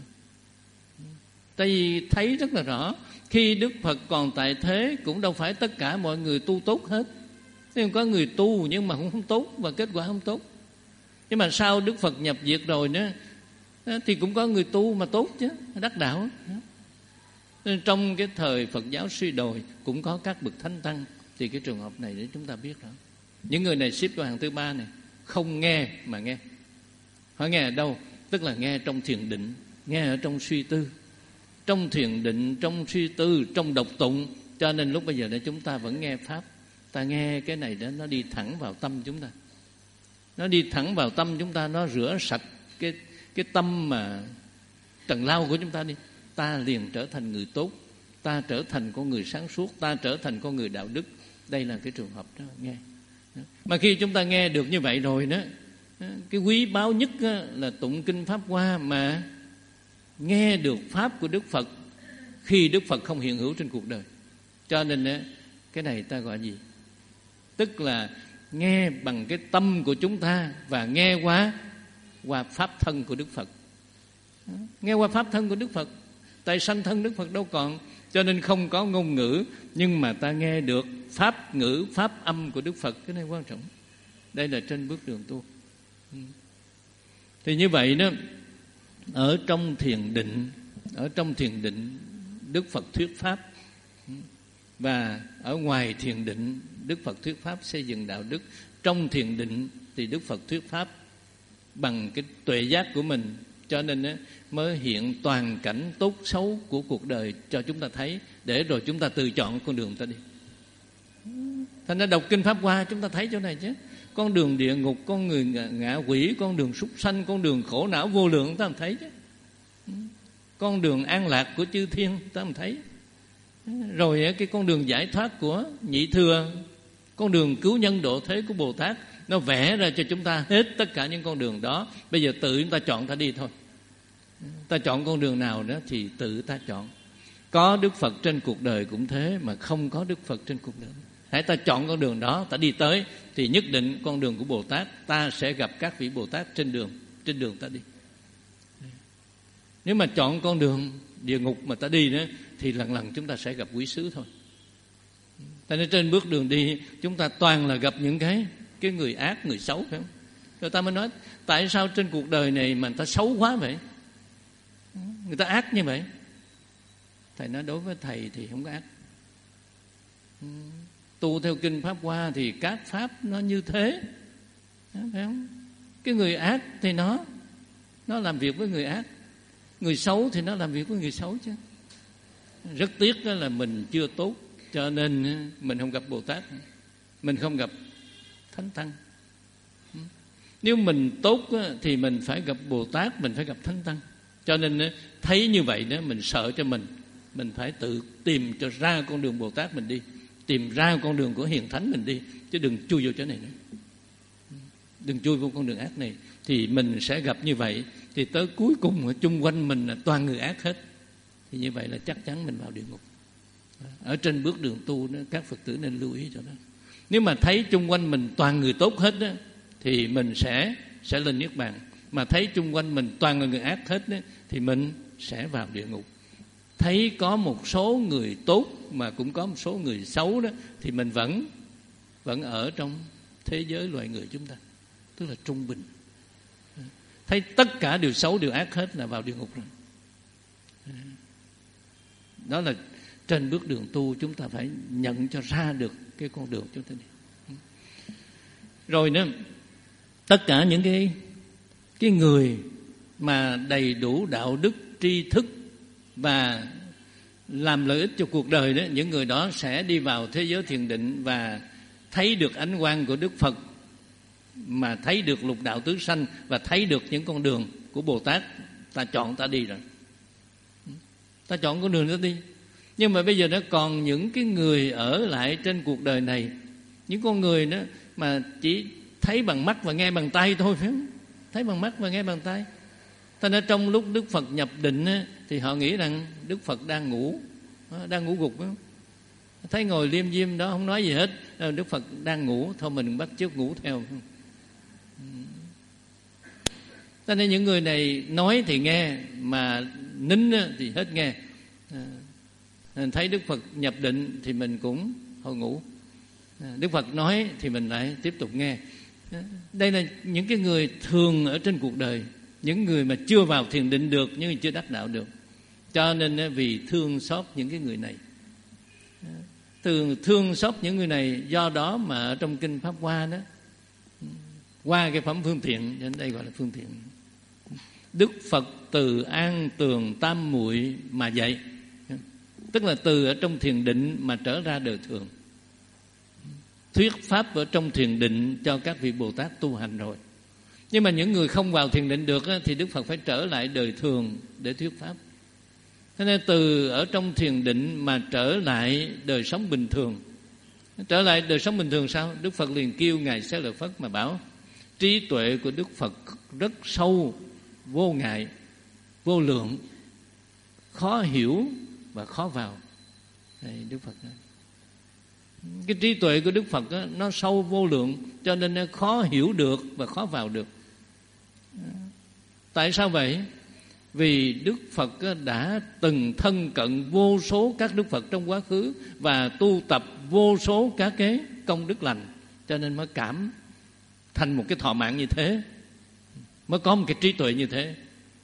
Tại vì thấy rất là rõ, khi Đức Phật còn tại thế cũng đâu phải tất cả mọi người tu tốt hết. Nhưng có người tu nhưng mà cũng không tốt, và kết quả không tốt. Nhưng mà sau Đức Phật nhập diệt rồi nữa, thì cũng có người tu mà tốt chứ, đắc đạo. Nên trong cái thời Phật giáo suy đồi cũng có các bậc thánh tăng. Thì cái trường hợp này để chúng ta biết rõ, những người này xếp vào hàng thứ ba này, không nghe mà nghe. Họ nghe ở đâu? Tức là nghe trong thiền định, nghe ở trong suy tư. Trong thiền định, trong suy tư, trong đọc tụng. Cho nên lúc bây giờ này chúng ta vẫn nghe pháp. Ta nghe cái này đó, nó đi thẳng vào tâm chúng ta. Nó đi thẳng vào tâm chúng ta, nó rửa sạch cái, cái tâm mà trần lao của chúng ta đi. Ta liền trở thành người tốt, ta trở thành con người sáng suốt, ta trở thành con người đạo đức. Đây là cái trường hợp đó, nghe. Mà khi chúng ta nghe được như vậy rồi đó, cái quý báu nhất là tụng kinh Pháp Hoa, mà nghe được pháp của Đức Phật khi Đức Phật không hiện hữu trên cuộc đời. Cho nên cái này ta gọi gì? Tức là nghe bằng cái tâm của chúng ta, và nghe qua qua pháp thân của Đức Phật. Nghe qua pháp thân của Đức Phật. Tại sanh thân Đức Phật đâu còn, cho nên không có ngôn ngữ, nhưng mà ta nghe được pháp ngữ, pháp âm của Đức Phật. Cái này quan trọng. Đây là trên bước đường tu. Thì như vậy đó, ở trong thiền định, ở trong thiền định Đức Phật thuyết pháp, và ở ngoài thiền định Đức Phật thuyết pháp xây dựng đạo đức. Trong thiền định thì Đức Phật thuyết pháp bằng cái tuệ giác của mình, cho nên mới hiện toàn cảnh tốt xấu của cuộc đời cho chúng ta thấy, để rồi chúng ta tự chọn con đường ta đi. Thành ra đọc kinh Pháp Hoa chúng ta thấy chỗ này chứ. Con đường địa ngục, con người ngạ quỷ, con đường súc sanh, con đường khổ não vô lượng ta không thấy chứ. Con đường an lạc của chư thiên ta không thấy. Rồi cái con đường giải thoát của nhị thừa, con đường cứu nhân độ thế của Bồ Tát, nó vẽ ra cho chúng ta hết tất cả những con đường đó. Bây giờ tự chúng ta chọn ta đi thôi. Ta chọn con đường nào đó thì tự ta chọn. Có Đức Phật trên cuộc đời cũng thế, mà không có Đức Phật trên cuộc đời, hãy ta chọn con đường đó, ta đi tới thì nhất định con đường của Bồ Tát, ta sẽ gặp các vị Bồ Tát trên đường, trên đường ta đi. Nếu mà chọn con đường địa ngục mà ta đi nữa, thì lần lần chúng ta sẽ gặp quỷ sứ thôi. Tại nên trên bước đường đi chúng ta toàn là gặp những cái cái người ác, người xấu, phải không? Rồi ta mới nói tại sao trên cuộc đời này mà người ta xấu quá vậy, người ta ác như vậy. Thầy nói đối với thầy thì không có ác. Tu theo kinh Pháp Hoa thì các pháp nó như thế, phải không? Cái người ác thì nó nó làm việc với người ác, người xấu thì nó làm việc với người xấu chứ. Rất tiếc đó là mình chưa tốt, cho nên mình không gặp Bồ Tát, mình không gặp Thánh Tăng. Nếu mình tốt thì mình phải gặp Bồ Tát, mình phải gặp Thánh Tăng. Cho nên thấy như vậy đó, mình sợ cho mình, mình phải tự tìm cho ra con đường Bồ Tát mình đi, tìm ra con đường của hiền thánh mình đi, chứ đừng chui vô chỗ này nữa. Đừng chui vô con đường ác này, thì mình sẽ gặp như vậy. Thì tới cuối cùng ở chung quanh mình là toàn người ác hết, thì như vậy là chắc chắn mình vào địa ngục. Ở trên bước đường tu đó, các Phật tử nên lưu ý cho đó. Nếu mà thấy chung quanh mình toàn người tốt hết đó, thì mình sẽ sẽ lên niết bàn. Mà thấy chung quanh mình toàn là người ác hết đó, thì mình sẽ vào địa ngục. Thấy có một số người tốt mà cũng có một số người xấu đó, thì mình vẫn vẫn ở trong thế giới loài người chúng ta, tức là trung bình. Thấy tất cả đều xấu, đều ác hết là vào địa ngục rồi. Đó là trên bước đường tu chúng ta phải nhận cho ra được cái con đường chúng ta đi. Rồi nữa, tất cả những cái cái người mà đầy đủ đạo đức, tri thức và làm lợi ích cho cuộc đời đó, những người đó sẽ đi vào thế giới thiền định và thấy được ánh quang của Đức Phật, mà thấy được lục đạo tứ sanh và thấy được những con đường của Bồ Tát. Ta chọn ta đi rồi, ta chọn con đường đó đi. Nhưng mà bây giờ nó còn những cái người ở lại trên cuộc đời này, những con người đó mà chỉ thấy bằng mắt và nghe bằng tay thôi, phải không? Thấy bằng mắt và nghe bằng tay. Thế nên trong lúc Đức Phật nhập định thì họ nghĩ rằng Đức Phật đang ngủ, đang ngủ gục. Thấy ngồi liêm diêm đó không nói gì hết, Đức Phật đang ngủ, thôi mình bắt chước ngủ theo. Thế nên những người này nói thì nghe, mà nín thì hết nghe. Thấy Đức Phật nhập định thì mình cũng thôi ngủ, Đức Phật nói thì mình lại tiếp tục nghe. Đây là những cái người thường ở trên cuộc đời, những người mà chưa vào thiền định được, những người chưa đắc đạo được. Cho nên vì thương xót những cái người này, thường thương xót những người này, do đó mà ở trong kinh Pháp Hoa đó, qua cái phẩm phương tiện, đến đây gọi là phương tiện, Đức Phật từ an tường tam muội mà dạy, tức là từ ở trong thiền định mà trở ra đời thường, thuyết pháp ở trong thiền định cho các vị Bồ Tát tu hành rồi. Nhưng mà những người không vào thiền định được thì Đức Phật phải trở lại đời thường để thuyết pháp. Thế nên từ ở trong thiền định mà trở lại đời sống bình thường. Trở lại đời sống bình thường sao? Đức Phật liền kêu Ngài Xá Lợi Phất mà bảo trí tuệ của Đức Phật rất sâu, vô ngại, vô lượng, khó hiểu và khó vào. Đây, Đức Phật nói cái trí tuệ của Đức Phật đó, nó sâu vô lượng, cho nên nó khó hiểu được và khó vào được. Tại sao vậy? Vì Đức Phật đã từng thân cận vô số các Đức Phật trong quá khứ và tu tập vô số các cái công đức lành, cho nên mới cảm thành một cái thọ mạng như thế, mới có một cái trí tuệ như thế.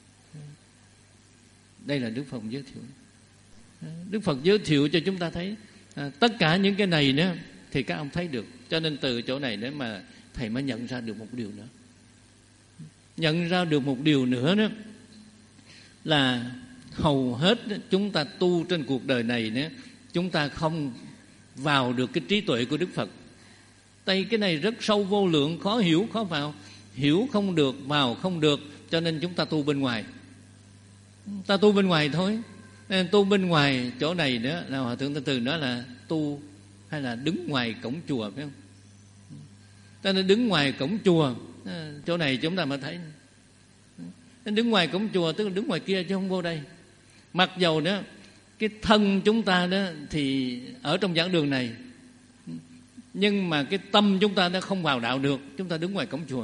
Đây là Đức Phật giới thiệu. Đức Phật giới thiệu cho chúng ta thấy à, tất cả những cái này nữa thì các ông thấy được. Cho nên từ chỗ này nữa mà thầy mới nhận ra được một điều nữa. Nhận ra được một điều nữa đó là hầu hết chúng ta tu trên cuộc đời này nữa, chúng ta không vào được cái trí tuệ của Đức Phật. Tại cái này rất sâu vô lượng, khó hiểu, khó vào. Hiểu không được, vào không được, cho nên chúng ta tu bên ngoài. Ta tu bên ngoài thôi. Nên tu bên ngoài chỗ này nữa là Hòa Thượng Từ Từ nói là tu hay là đứng ngoài cổng chùa, phải không? Ta nên đứng ngoài cổng chùa, chỗ này chúng ta mới thấy. Đứng ngoài cổng chùa tức là đứng ngoài kia chứ không vô đây. Mặc dầu đó cái thân chúng ta đó thì ở trong giảng đường này, nhưng mà cái tâm chúng ta nó không vào đạo được. Chúng ta đứng ngoài cổng chùa,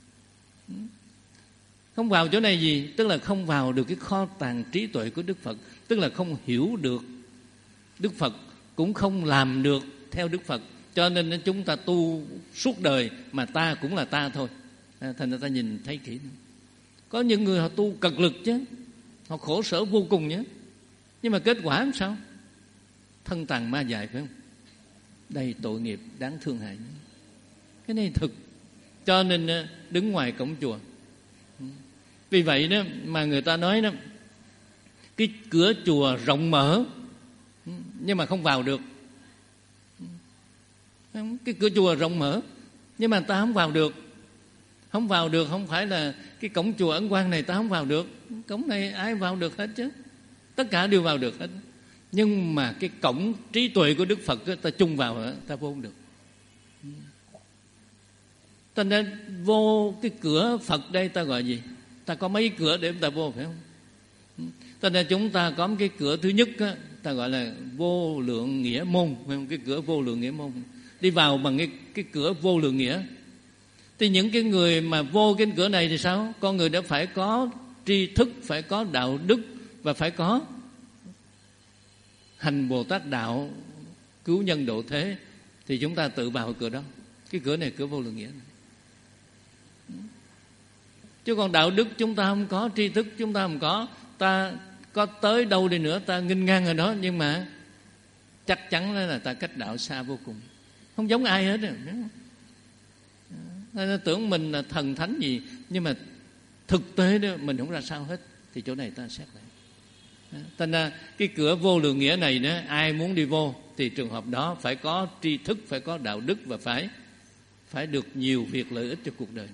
không vào chỗ này gì? Tức là không vào được cái kho tàng trí tuệ của Đức Phật. Tức là không hiểu được Đức Phật, cũng không làm được theo Đức Phật. Cho nên chúng ta tu suốt đời mà ta cũng là ta thôi. Thành ra ta nhìn thấy kỹ. Có những người họ tu cực lực chứ, họ khổ sở vô cùng nhé, nhưng mà kết quả làm sao? Thân tàn ma dại, phải không? Đây tội nghiệp đáng thương hại. Cái này thực. Cho nên đứng ngoài cổng chùa. Vì vậy đó mà người ta nói đó, cái cửa chùa rộng mở nhưng mà không vào được. Cái cửa chùa rộng mở nhưng mà ta không vào được. Không vào được không phải là cái cổng chùa Ấn Quang này ta không vào được. Cổng này ai vào được hết chứ. Tất cả đều vào được hết. Nhưng mà cái cổng trí tuệ của Đức Phật đó, ta chung vào ta vô không được. Ta nên vô cái cửa Phật đây ta gọi gì? Ta có mấy cửa để ta vô, phải không? Ta nên chúng ta có một cái cửa thứ nhất đó, ta gọi là vô lượng nghĩa môn, phải không? Cái cửa vô lượng nghĩa môn. Đi vào bằng cái, cái cửa vô lượng nghĩa. Thì những cái người mà vô cái cửa này thì sao? Con người đã phải có tri thức, phải có đạo đức và phải có hành Bồ Tát đạo, cứu nhân độ thế. Thì chúng ta tự vào cửa đó. Cái cửa này cửa vô lượng nghĩa này. Chứ còn đạo đức chúng ta không có, tri thức chúng ta không có, ta có tới đâu đi nữa ta nghênh ngang ở đó, nhưng mà chắc chắn là ta cách đạo xa vô cùng, không giống ai hết rồi. Ta tưởng mình là thần thánh gì, nhưng mà thực tế đó mình không ra sao hết. Thì chỗ này ta xét lại. Thành ra cái cửa vô lượng nghĩa này đó, ai muốn đi vô thì trường hợp đó phải có tri thức, phải có đạo đức, và phải phải được nhiều việc lợi ích cho cuộc đời.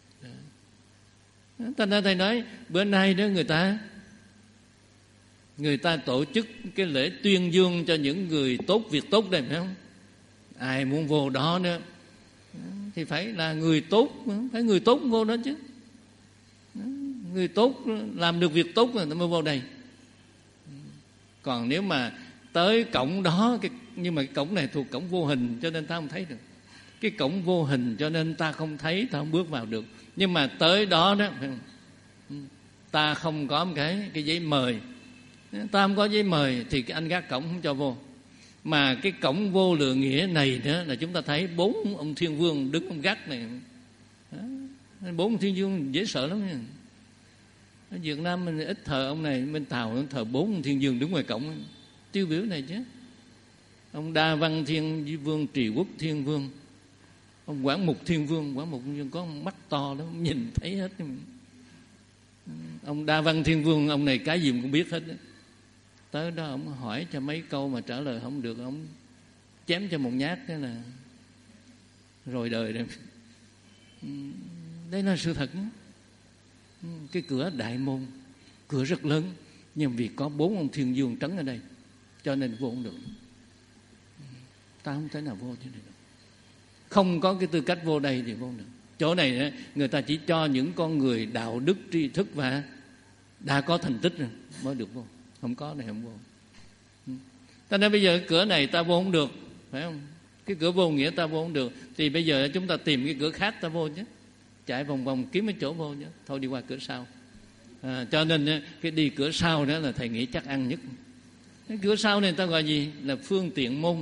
Thành ra thầy nói bữa nay đó người ta người ta tổ chức cái lễ tuyên dương cho những người tốt việc tốt đây, phải không? Ai muốn vô đó nữa thì phải là người tốt, phải người tốt vô đó chứ. Người tốt làm được việc tốt rồi mới vô đây. Còn nếu mà tới cổng đó, cái, nhưng mà cái cổng này thuộc cổng vô hình cho nên ta không thấy được. Cái cổng vô hình cho nên ta không thấy, ta không bước vào được. Nhưng mà tới đó đó, ta không có một cái cái giấy mời, ta không có giấy mời thì cái anh gác cổng không cho vô. Mà cái cổng vô lượng nghĩa này nữa là chúng ta thấy bốn ông thiên vương đứng ông gác này. Bốn ông thiên vương dễ sợ lắm nha. Ở Việt Nam mình ít thờ ông này, bên Tàu thờ bốn ông thiên vương đứng ngoài cổng tiêu biểu này chứ. Ông Đa Văn Thiên Vương, Trì Quốc Thiên Vương, ông Quảng Mục Thiên Vương. Quảng Mục Thiên Vương có mắt to lắm, nhìn thấy hết. Ông Đa Văn Thiên Vương, ông này cái gì cũng biết hết. Tới đó ông hỏi cho mấy câu mà trả lời không được, ông chém cho một nhát cái là rồi đời rồi. Đây là sự thật. Cái cửa đại môn, cửa rất lớn, nhưng vì có bốn ông thiên vương trấn ở đây cho nên vô không được. Ta không thể nào vô chỗ này được. Không có cái tư cách vô đây thì vô không được. Chỗ này người ta chỉ cho những con người đạo đức, tri thức và đã có thành tích rồi mới được vô. Không có này không vô. Ta nói bây giờ cái cửa này ta vô không được, phải không? Cái cửa vô nghĩa ta vô không được, thì bây giờ chúng ta tìm cái cửa khác ta vô chứ. Chạy vòng vòng kiếm cái chỗ vô chứ. Thôi đi qua cửa sau. À, cho nên cái đi cửa sau đó là thầy nghĩ chắc ăn nhất. Cái cửa sau này ta gọi gì? Là phương tiện môn.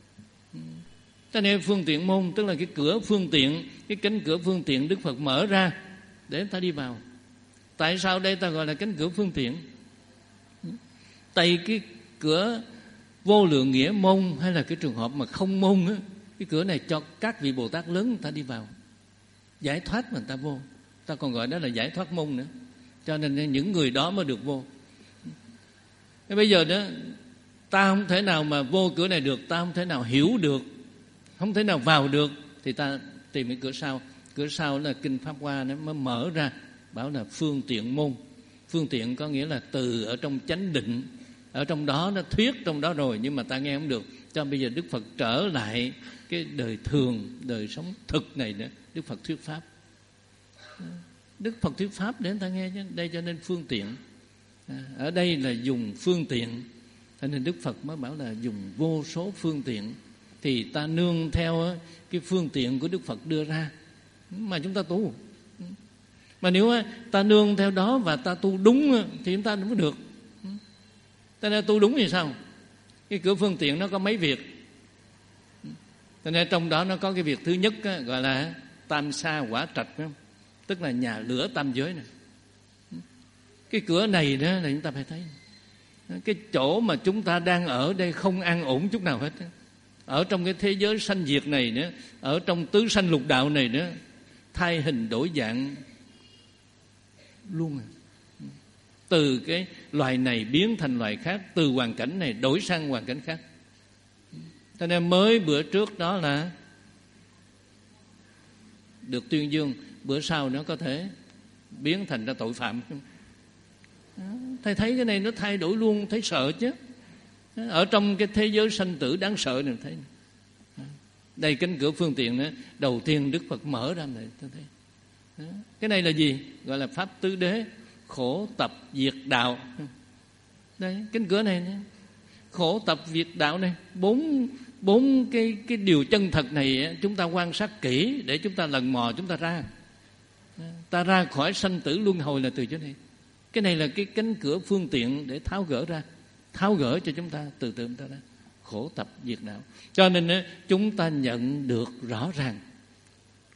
Ta nói phương tiện môn tức là cái cửa phương tiện, cái cánh cửa phương tiện Đức Phật mở ra để ta đi vào. Tại sao đây ta gọi là cánh cửa phương tiện? Tại cái cửa vô lượng nghĩa môn hay là cái trường hợp mà không môn á, cái cửa này cho các vị Bồ Tát lớn người ta đi vào giải thoát mà người ta vô. Ta còn gọi đó là giải thoát môn nữa. Cho nên những người đó mới được vô. Thế bây giờ đó ta không thể nào mà vô cửa này được, ta không thể nào hiểu được, không thể nào vào được, thì ta tìm cái cửa sau. Cửa sau là Kinh Pháp Hoa nó mới mở ra, bảo là phương tiện môn. Phương tiện có nghĩa là từ ở trong chánh định, ở trong đó nó thuyết trong đó rồi, nhưng mà ta nghe không được. Cho nên bây giờ Đức Phật trở lại cái đời thường, đời sống thực này nữa, Đức Phật thuyết pháp. Đức Phật thuyết pháp để người ta nghe chứ. Đây cho nên phương tiện. Ở đây là dùng phương tiện, cho nên Đức Phật mới bảo là dùng vô số phương tiện. Thì ta nương theo cái phương tiện của Đức Phật đưa ra mà chúng ta tu. Mà nếu ta nương theo đó và ta tu đúng thì chúng ta cũng có được. Ta nên tu đúng thì sao? Cái cửa phương tiện nó có mấy việc. Cho nên trong đó nó có cái việc thứ nhất á, gọi là tam sa quả trạch, phải không? Tức là nhà lửa tam giới này. Cái cửa này đó là chúng ta phải thấy. Cái chỗ mà chúng ta đang ở đây không an ổn chút nào hết. Ở trong cái thế giới sanh diệt này nữa, ở trong tứ sanh lục đạo này nữa, thay hình đổi dạng luôn. Từ cái loài này biến thành loài khác, từ hoàn cảnh này đổi sang hoàn cảnh khác. Cho nên mới bữa trước đó là được tuyên dương, bữa sau nó có thể biến thành ra tội phạm. Thầy thấy cái này nó thay đổi luôn, thấy sợ chứ. Ở trong cái thế giới sanh tử đáng sợ này thấy. Đây cánh cửa phương tiện nữa, đầu tiên Đức Phật mở ra này, tôi thấy. Cái này là gì? Gọi là pháp tứ đế, khổ tập diệt đạo. Đây, cánh cửa này nữa. Khổ tập diệt đạo này, bốn bốn cái cái điều chân thật này chúng ta quan sát kỹ để chúng ta lần mò chúng ta ra. Ta ra khỏi sanh tử luân hồi là từ chỗ này. Cái này là cái cánh cửa phương tiện để tháo gỡ ra, tháo gỡ cho chúng ta từ từ chúng ta ra. Khổ tập diệt đạo. Cho nên chúng ta nhận được rõ ràng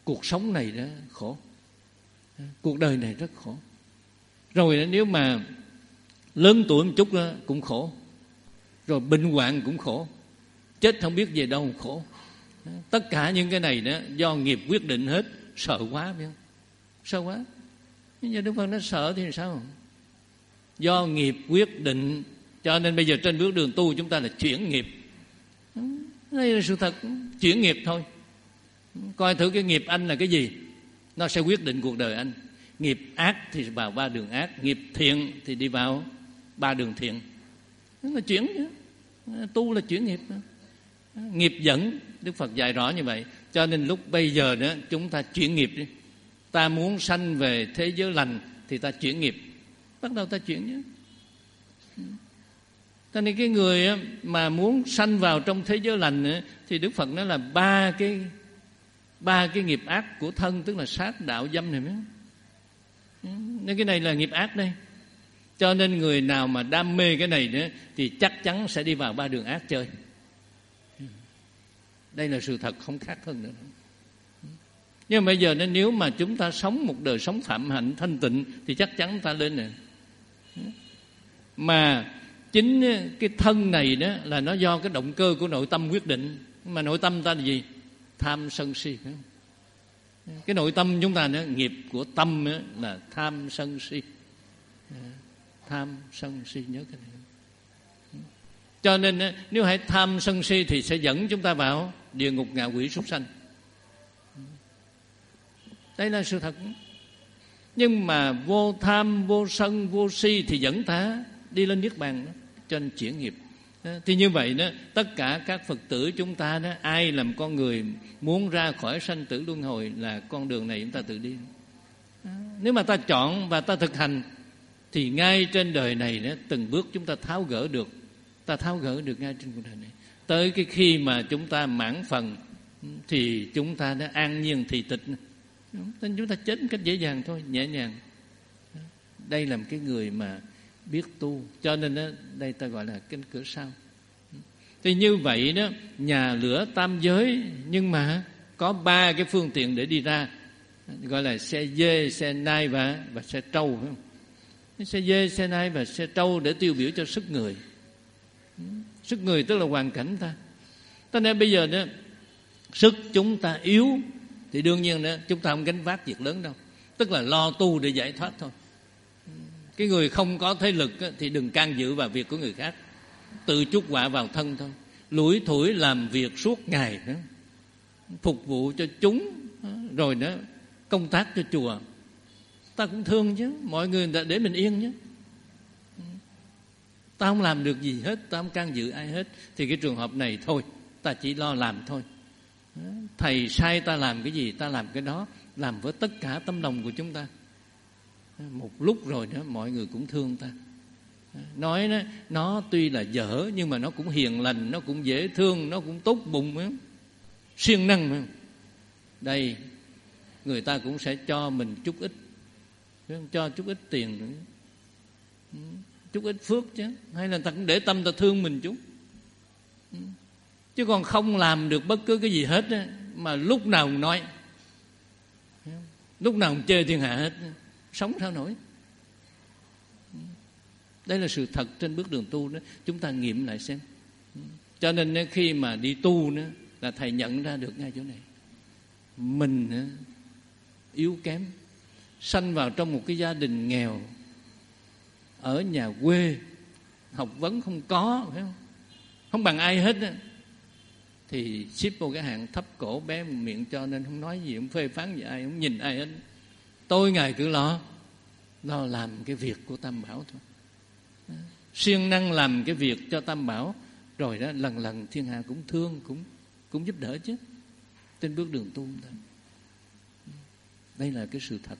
cuộc sống này đó khổ, cuộc đời này rất khổ. Rồi nếu mà lớn tuổi một chút đó, cũng khổ. Rồi bệnh hoạn cũng khổ, chết không biết về đâu khổ. Tất cả những cái này đó do nghiệp quyết định hết. Sợ quá phải không? Sợ quá. Nhưng giờ Đức Phật nó sợ thì sao? Do nghiệp quyết định. Cho nên bây giờ trên bước đường tu chúng ta là chuyển nghiệp. Đây là sự thật. Chuyển nghiệp thôi. Coi thử cái nghiệp anh là cái gì, nó sẽ quyết định cuộc đời anh. Nghiệp ác thì vào ba đường ác, nghiệp thiện thì đi vào ba đường thiện. Nó là chuyển chứ. Tu là chuyển nghiệp. Nghiệp dẫn, Đức Phật dạy rõ như vậy. Cho nên lúc bây giờ đó chúng ta chuyển nghiệp đi. Ta muốn sanh về thế giới lành thì ta chuyển nghiệp. Bắt đầu ta chuyển chứ. Cho nên cái người mà muốn sanh vào trong thế giới lành thì Đức Phật nói là ba cái ba cái nghiệp ác của thân, tức là sát, đạo, dâm này. Nên cái này là nghiệp ác đây. Cho nên người nào mà đam mê cái này nữa thì chắc chắn sẽ đi vào ba đường ác chơi. Đây là sự thật, không khác hơn nữa. Nhưng mà bây giờ nên nếu mà chúng ta sống một đời sống phạm hạnh thanh tịnh thì chắc chắn ta lên này. Mà chính cái thân này đó là nó do cái động cơ của nội tâm quyết định. Mà nội tâm ta là gì? Tham sân si. Cái nội tâm chúng ta nữa, nghiệp của tâm nữa là tham sân si. Tham sân si, nhớ cái này. Cho nên nếu hãy tham sân si thì sẽ dẫn chúng ta vào địa ngục, ngạ quỷ, súc sanh. Đây là sự thật. Nhưng mà vô tham, vô sân, vô si thì dẫn ta đi lên niết bàn đó, cho nên chuyển nghiệp. Thì như vậy đó, tất cả các Phật tử chúng ta đó, ai làm con người muốn ra khỏi sanh tử luân hồi là con đường này chúng ta tự đi. Nếu mà ta chọn và ta thực hành thì ngay trên đời này đó, từng bước chúng ta tháo gỡ được. Ta tháo gỡ được ngay trên cuộc đời này. Tới cái khi mà chúng ta mãn phần thì chúng ta đã an nhiên thì tịch. Nên chúng ta chết một cách dễ dàng thôi, nhẹ nhàng. Đây là một cái người mà biết tu. Cho nên đó, đây ta gọi là cánh cửa sau. Thì như vậy đó, nhà lửa tam giới, nhưng mà có ba cái phương tiện để đi ra, gọi là xe dê, xe nai và, và xe trâu, phải không? Xe dê, xe nai và xe trâu để tiêu biểu cho sức người. Sức người tức là hoàn cảnh ta. Cho nên bây giờ đó, sức chúng ta yếu thì đương nhiên đó, chúng ta không gánh vác việc lớn đâu. Tức là lo tu để giải thoát thôi. Cái người không có thế lực thì đừng can dự vào việc của người khác, tự chuốc họa vào thân thôi. Lủi thủi làm việc suốt ngày đó, phục vụ cho chúng, rồi đó công tác cho chùa. Ta cũng thương chứ, mọi người để mình yên chứ. Ta không làm được gì hết, ta không can dự ai hết. Thì cái trường hợp này thôi, ta chỉ lo làm thôi. Thầy sai ta làm cái gì, ta làm cái đó, làm với tất cả tấm lòng của chúng ta. Một lúc rồi đó mọi người cũng thương ta. Nói đó, nó tuy là dở nhưng mà nó cũng hiền lành, nó cũng dễ thương, nó cũng tốt bụng ấy. Siêng năng ấy. Đây, người ta cũng sẽ cho mình chút ít, cho chút ít tiền nữa, chút ít phước chứ. Hay là ta cũng để tâm ta thương mình chút. Chứ còn không làm được bất cứ cái gì hết á, mà lúc nào cũng nói, lúc nào cũng chê thiên hạ hết, sống sao nổi. Đây là sự thật trên bước đường tu đó. Chúng ta nghiệm lại xem. Cho nên khi mà đi tu nữa, là thầy nhận ra được ngay chỗ này. Mình yếu kém, sanh vào trong một cái gia đình nghèo, ở nhà quê, học vấn không có, phải không? Không bằng ai hết á. Thì xếp vô cái hạng thấp cổ bé miệng, cho nên không nói gì, không phê phán gì ai, không nhìn ai hết. Tôi ngày cứ lo lo làm cái việc của Tam Bảo thôi, siêng năng làm cái việc cho Tam Bảo, rồi đó lần lần thiên hạ cũng thương, cũng cũng giúp đỡ chứ. Trên bước đường tu đó. Đây là cái sự thật.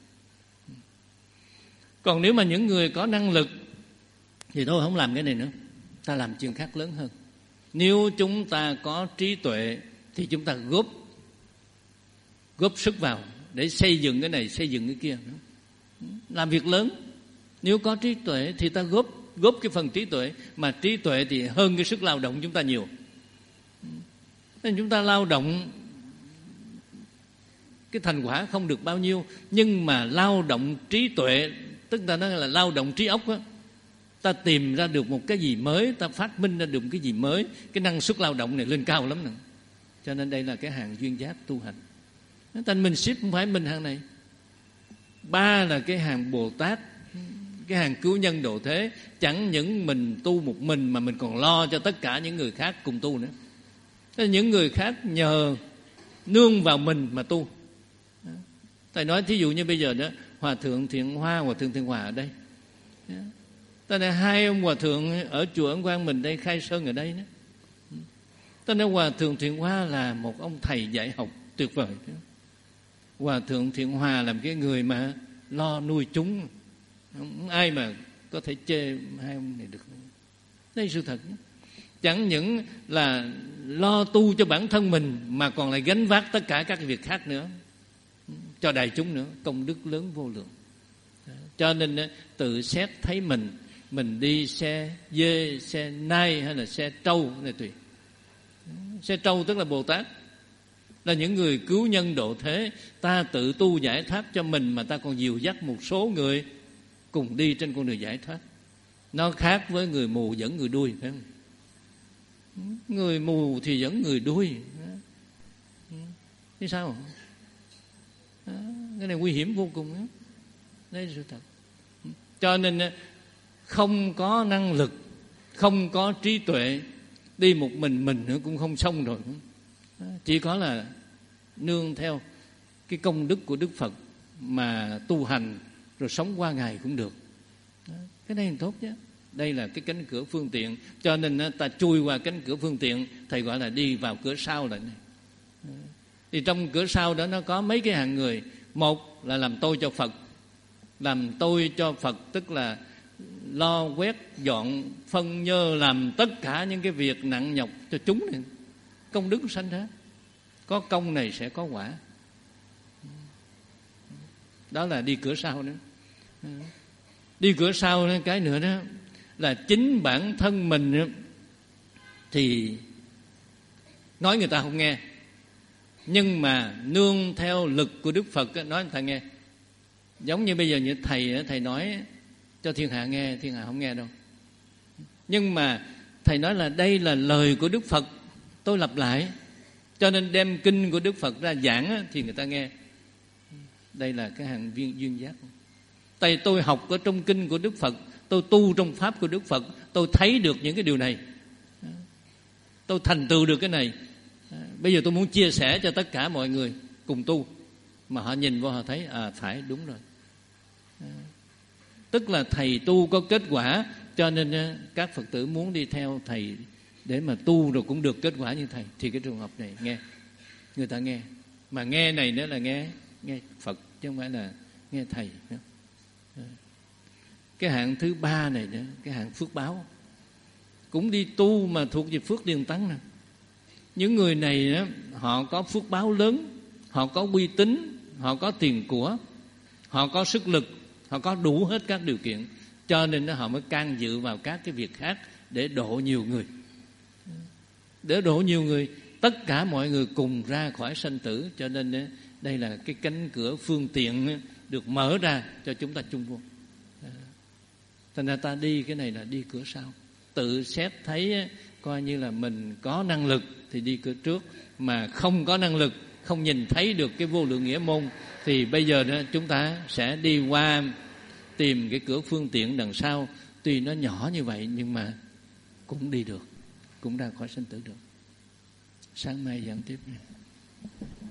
Còn nếu mà những người có năng lực thì thôi không làm cái này nữa, ta làm chuyện khác lớn hơn. Nếu chúng ta có trí tuệ thì chúng ta góp góp sức vào để xây dựng cái này, xây dựng cái kia, làm việc lớn. Nếu có trí tuệ thì ta góp góp cái phần trí tuệ, mà trí tuệ thì hơn cái sức lao động chúng ta nhiều. Nên chúng ta lao động cái thành quả không được bao nhiêu, nhưng mà lao động trí tuệ, tức ta nói là lao động trí óc á, ta tìm ra được một cái gì mới, ta phát minh ra được một cái gì mới, cái năng suất lao động này lên cao lắm nè. Cho nên đây là cái hàng duyên giác tu hành. Thành mình ship không phải mình hàng này. Ba là cái hàng Bồ Tát, cái hàng cứu nhân độ thế. Chẳng những mình tu một mình mà mình còn lo cho tất cả những người khác cùng tu nữa. Những người khác nhờ nương vào mình mà tu. Thầy nói thí dụ như bây giờ đó, Hòa thượng Thiện Hoa, Hòa thượng Thiện Hòa ở đây. Ta nói hai ông Hòa thượng ở chùa Ấn Quang mình đây, khai sơn ở đây đó. Ta nói Hòa thượng Thiện Hoa là một ông thầy dạy học tuyệt vời. Hòa thượng Thiện Hòa làm cái người mà lo nuôi chúng, không ai mà có thể chê hai ông này được. Đây là sự thật. Chẳng những là lo tu cho bản thân mình mà còn lại gánh vác tất cả các việc khác nữa, cho đại chúng nữa, công đức lớn vô lượng. Cho nên tự xét thấy mình, mình đi xe dê, xe nai hay là xe trâu này tùy. Xe trâu tức là Bồ Tát, là những người cứu nhân độ thế. Ta tự tu giải thoát cho mình mà ta còn dìu dắt một số người cùng đi trên con đường giải thoát. Nó khác với người mù dẫn người đuôi, phải không? Người mù thì dẫn người đuôi, thế sao? Cái này nguy hiểm vô cùng đó. Đây là sự thật. Cho nên không có năng lực, không có trí tuệ, đi một mình mình nữa cũng không xong rồi. Chỉ có là nương theo cái công đức của Đức Phật mà tu hành rồi sống qua ngày cũng được. Cái này tốt chứ. Đây là cái cánh cửa phương tiện. Cho nên ta chui qua cánh cửa phương tiện, thầy gọi là đi vào cửa sau lại này. Thì trong cửa sau đó nó có mấy cái hạng người. Một là làm tôi cho Phật. Làm tôi cho Phật tức là lo quét dọn phân nhơ, làm tất cả những cái việc nặng nhọc cho chúng này. Công đức sanh ra. Có công này sẽ có quả. Đó là đi cửa sau nữa. Đi cửa sau cái nữa đó là chính bản thân mình thì nói người ta không nghe, nhưng mà nương theo lực của Đức Phật nói người ta nghe. Giống như bây giờ như thầy thầy nói cho thiên hạ nghe, thiên hạ không nghe đâu. Nhưng mà thầy nói là đây là lời của Đức Phật, tôi lặp lại, cho nên đem kinh của Đức Phật ra giảng thì người ta nghe. Đây là cái hàng duyên, duyên giác. Tại tôi học ở trong kinh của Đức Phật, tôi tu trong pháp của Đức Phật, tôi thấy được những cái điều này, tôi thành tựu được cái này. Bây giờ tôi muốn chia sẻ cho tất cả mọi người cùng tu, mà họ nhìn vào họ thấy à phải, đúng rồi. Tức là thầy tu có kết quả, cho nên các Phật tử muốn đi theo thầy để mà tu rồi cũng được kết quả như thầy. Thì cái trường hợp này nghe, người ta nghe. Mà nghe này nữa là nghe nghe Phật chứ không phải là nghe thầy. Cái hạng thứ ba này nữa, cái hạng phước báo, cũng đi tu mà thuộc về phước điền tăng nè. Những người này đó, họ có phước báo lớn, họ có uy tín, họ có tiền của, họ có sức lực, họ có đủ hết các điều kiện, cho nên họ mới can dự vào các cái việc khác để độ nhiều người. Để độ nhiều người, tất cả mọi người cùng ra khỏi sanh tử. Cho nên đây là cái cánh cửa phương tiện được mở ra cho chúng ta chung vô. Thành ra ta đi cái này là đi cửa sau. Tự xét thấy coi như là mình có năng lực thì đi cửa trước, mà không có năng lực, không nhìn thấy được cái vô lượng nghĩa môn, thì bây giờ đó chúng ta sẽ đi qua tìm cái cửa phương tiện đằng sau. Tuy nó nhỏ như vậy nhưng mà cũng đi được, cũng ra khỏi sanh tử được. Sáng mai giảng tiếp nha.